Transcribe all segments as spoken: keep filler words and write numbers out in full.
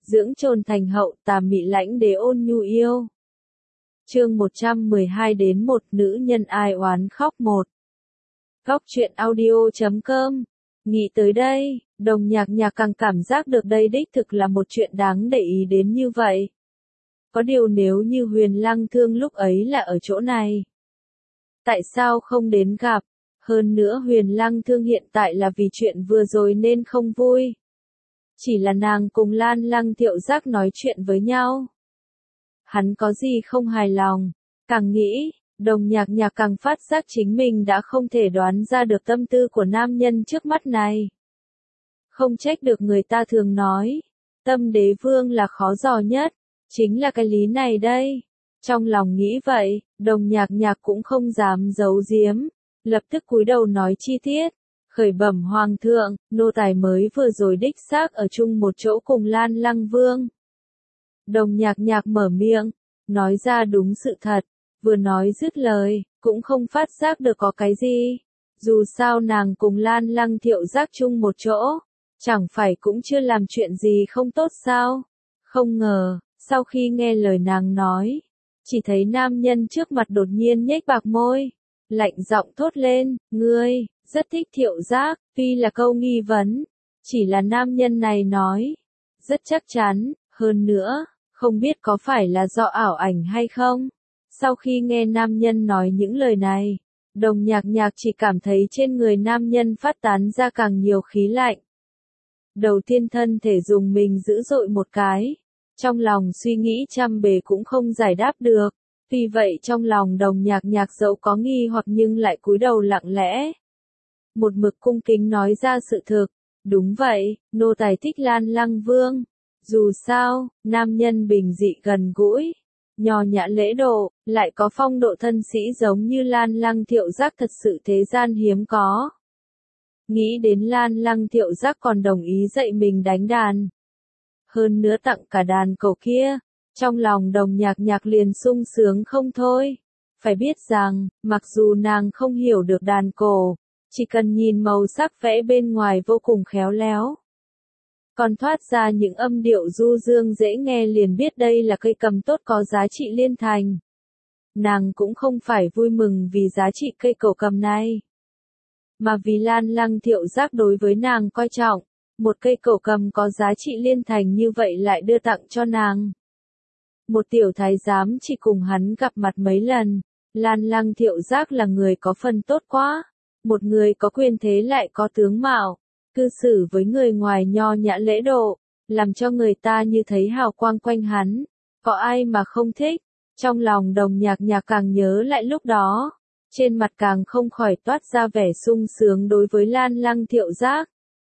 dưỡng trồn thành hậu, tà mị lãnh đế ôn nhu yêu. Chương một trăm mười hai đến một nữ nhân ai oán khóc một. Góc truyện audio chấm com. Nghĩ tới đây, Đồng Nhạc Nhạc càng cảm giác được đây đích thực là một chuyện đáng để ý đến như vậy. Có điều nếu như Huyền Lăng Thương lúc ấy là ở chỗ này, tại sao không đến gặp? Hơn nữa Huyền Lăng Thương hiện tại là vì chuyện vừa rồi nên không vui. Chỉ là nàng cùng Lan Lăng Thiệu Giác nói chuyện với nhau. Hắn có gì không hài lòng? Càng nghĩ, Đồng Nhạc Nhạc càng phát giác chính mình đã không thể đoán ra được tâm tư của nam nhân trước mắt này. Không trách được người ta thường nói, tâm đế vương là khó dò nhất, chính là cái lý này đây. Trong lòng nghĩ vậy, Đồng Nhạc Nhạc cũng không dám giấu giếm, lập tức cúi đầu nói chi tiết. Khởi bẩm hoàng thượng, nô tài mới vừa rồi đích xác ở chung một chỗ cùng Lan Lăng Vương. Đồng Nhạc Nhạc mở miệng, nói ra đúng sự thật, vừa nói dứt lời, cũng không phát giác được có cái gì. Dù sao nàng cùng Lan Lăng Thiệu Giác chung một chỗ, chẳng phải cũng chưa làm chuyện gì không tốt sao? Không ngờ, sau khi nghe lời nàng nói, chỉ thấy nam nhân trước mặt đột nhiên nhếch bạc môi, lạnh giọng thốt lên, ngươi, rất thích Thiệu Giác, tuy là câu nghi vấn, chỉ là nam nhân này nói, rất chắc chắn, hơn nữa, không biết có phải là do ảo ảnh hay không. Sau khi nghe nam nhân nói những lời này, Đồng Nhạc Nhạc chỉ cảm thấy trên người nam nhân phát tán ra càng nhiều khí lạnh. Đầu tiên thân thể dùng mình dữ dội một cái, trong lòng suy nghĩ trăm bề cũng không giải đáp được. Tuy vậy trong lòng Đồng Nhạc Nhạc dẫu có nghi hoặc nhưng lại cúi đầu lặng lẽ. Một mực cung kính nói ra sự thực, đúng vậy, nô tài thích Lan Lăng Vương. Dù sao, nam nhân bình dị gần gũi, nho nhã lễ độ, lại có phong độ thân sĩ giống như Lan Lăng Thiệu Giác thật sự thế gian hiếm có. Nghĩ đến Lan Lăng Thiệu Giác còn đồng ý dạy mình đánh đàn. Hơn nữa tặng cả đàn cầu kia, trong lòng Đồng Nhạc Nhạc liền sung sướng không thôi. Phải biết rằng, mặc dù nàng không hiểu được đàn cổ, chỉ cần nhìn màu sắc vẽ bên ngoài vô cùng khéo léo, còn thoát ra những âm điệu du dương dễ nghe liền biết đây là cây cầm tốt có giá trị liên thành. Nàng cũng không phải vui mừng vì giá trị cây cổ cầm này, mà vì Lan Lăng Thiệu Giác đối với nàng coi trọng, một cây cổ cầm có giá trị liên thành như vậy lại đưa tặng cho nàng. Một tiểu thái giám chỉ cùng hắn gặp mặt mấy lần, Lan Lăng Thiệu Giác là người có phần tốt quá, một người có quyền thế lại có tướng mạo, cư xử với người ngoài nho nhã lễ độ, làm cho người ta như thấy hào quang quanh hắn, có ai mà không thích. Trong lòng Đồng Nhạc Nhạc càng nhớ lại lúc đó, trên mặt càng không khỏi toát ra vẻ sung sướng đối với Lan Lăng Thiệu Giác.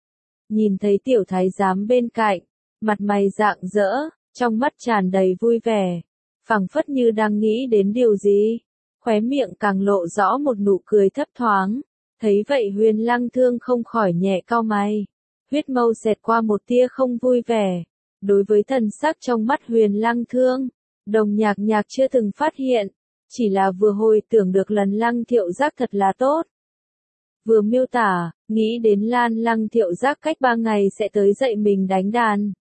Nhìn thấy tiểu thái giám bên cạnh, mặt mày rạng rỡ, trong mắt tràn đầy vui vẻ, phảng phất như đang nghĩ đến điều gì, khóe miệng càng lộ rõ một nụ cười thấp thoáng. Thấy vậy Huyền Lăng Thương không khỏi nhẹ cau mày, huyết mâu xẹt qua một tia không vui vẻ. Đối với thần sắc trong mắt Huyền Lăng Thương, Đồng Nhạc Nhạc chưa từng phát hiện, chỉ là vừa hồi tưởng được lần Lăng Thiệu Giác thật là tốt. Vừa miêu tả, nghĩ đến Lan Lăng Thiệu Giác cách ba ngày sẽ tới dạy mình đánh đàn.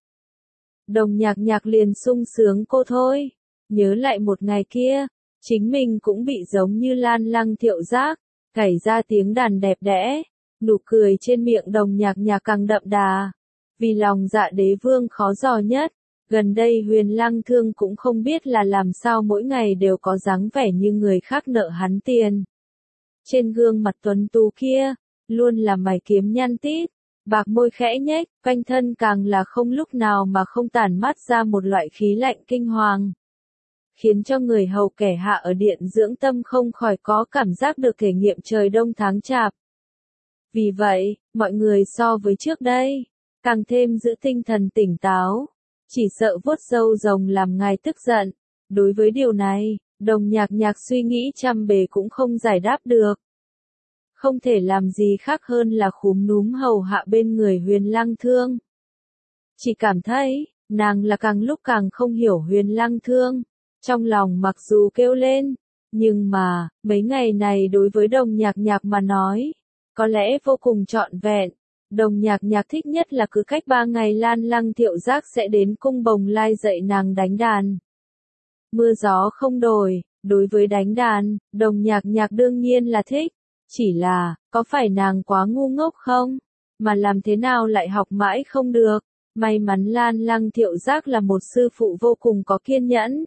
Đồng Nhạc Nhạc liền sung sướng cô thôi, nhớ lại một ngày kia, chính mình cũng bị giống như Lan Lăng Thiệu Giác, cày ra tiếng đàn đẹp đẽ, nụ cười trên miệng Đồng Nhạc Nhạc càng đậm đà. Vì lòng dạ đế vương khó dò nhất, gần đây Huyền Lăng Thương cũng không biết là làm sao mỗi ngày đều có dáng vẻ như người khác nợ hắn tiền. Trên gương mặt tuấn tú kia, luôn là mày kiếm nhăn tít, bạc môi khẽ nhếch, quanh thân càng là không lúc nào mà không tản mát ra một loại khí lạnh kinh hoàng, khiến cho người hầu kẻ hạ ở điện dưỡng tâm không khỏi có cảm giác được thể nghiệm trời đông tháng chạp. Vì vậy, mọi người so với trước đây, càng thêm giữ tinh thần tỉnh táo, chỉ sợ vuốt râu rồng làm ngài tức giận. Đối với điều này, Đồng Nhạc Nhạc suy nghĩ trăm bề cũng không giải đáp được. Không thể làm gì khác hơn là khúm núm hầu hạ bên người Huyền Lăng Thương. Chỉ cảm thấy, nàng là càng lúc càng không hiểu Huyền Lăng Thương. Trong lòng mặc dù kêu lên, nhưng mà, mấy ngày này đối với Đồng Nhạc Nhạc mà nói, có lẽ vô cùng trọn vẹn. Đồng Nhạc Nhạc thích nhất là cứ cách ba ngày Lan Lăng Thiệu Giác sẽ đến cung Bồng Lai dạy nàng đánh đàn. Mưa gió không đổi, đối với đánh đàn, Đồng Nhạc Nhạc đương nhiên là thích. Chỉ là, có phải nàng quá ngu ngốc không? Mà làm thế nào lại học mãi không được? May mắn Lan Lăng Thiệu Giác là một sư phụ vô cùng có kiên nhẫn.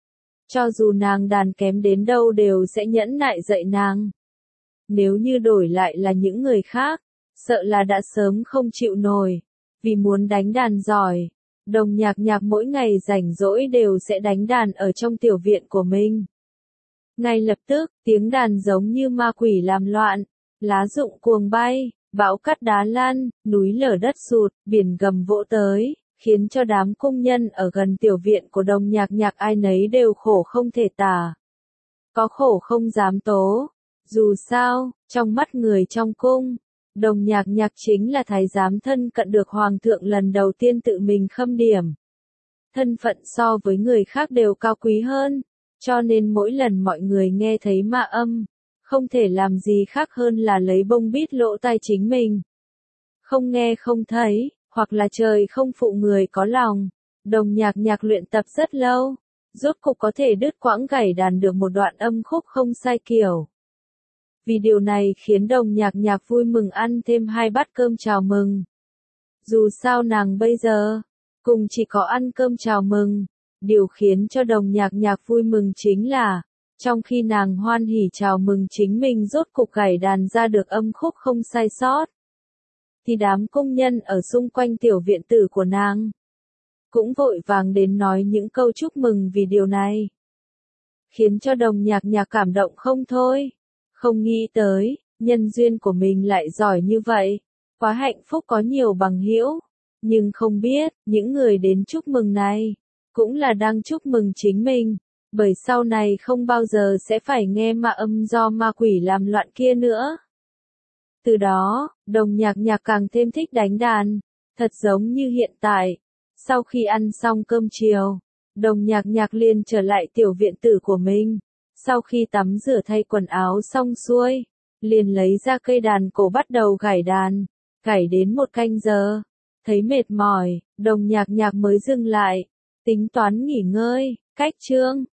Cho dù nàng đàn kém đến đâu đều sẽ nhẫn nại dạy nàng. Nếu như đổi lại là những người khác, sợ là đã sớm không chịu nổi. Vì muốn đánh đàn giỏi, Đồng Nhạc Nhạc mỗi ngày rảnh rỗi đều sẽ đánh đàn ở trong tiểu viện của mình. Ngay lập tức, tiếng đàn giống như ma quỷ làm loạn, lá rụng cuồng bay, bão cát đá lăn, núi lở đất sụt, biển gầm vỗ tới, khiến cho đám cung nhân ở gần tiểu viện của Đồng Nhạc Nhạc ai nấy đều khổ không thể tả. Có khổ không dám tố, dù sao, trong mắt người trong cung, Đồng Nhạc Nhạc chính là thái giám thân cận được hoàng thượng lần đầu tiên tự mình khâm điểm. Thân phận so với người khác đều cao quý hơn, cho nên mỗi lần mọi người nghe thấy ma âm, không thể làm gì khác hơn là lấy bông bít lỗ tai chính mình. Không nghe không thấy, hoặc là trời không phụ người có lòng. Đồng Nhạc Nhạc luyện tập rất lâu, rốt cục có thể đứt quãng gảy đàn được một đoạn âm khúc không sai kiểu. Vì điều này khiến Đồng Nhạc Nhạc vui mừng ăn thêm hai bát cơm chào mừng. Dù sao nàng bây giờ, cùng chỉ có ăn cơm chào mừng. Điều khiến cho Đồng Nhạc Nhạc vui mừng chính là, trong khi nàng hoan hỉ chào mừng chính mình rốt cục gảy đàn ra được âm khúc không sai sót, thì đám công nhân ở xung quanh tiểu viện tử của nàng cũng vội vàng đến nói những câu chúc mừng vì điều này. Khiến cho Đồng Nhạc Nhạc cảm động không thôi. Không nghĩ tới, nhân duyên của mình lại giỏi như vậy. Quá hạnh phúc có nhiều bằng hữu. Nhưng không biết, những người đến chúc mừng này, cũng là đang chúc mừng chính mình. Bởi sau này không bao giờ sẽ phải nghe ma âm do ma quỷ làm loạn kia nữa. Từ đó, Đồng Nhạc Nhạc càng thêm thích đánh đàn. Thật giống như hiện tại. Sau khi ăn xong cơm chiều, Đồng Nhạc Nhạc liền trở lại tiểu viện tử của mình. Sau khi tắm rửa thay quần áo xong xuôi, liền lấy ra cây đàn cổ bắt đầu gảy đàn. Gảy đến một canh giờ. Thấy mệt mỏi, Đồng Nhạc Nhạc mới dừng lại. Tính toán nghỉ ngơi. Cách chương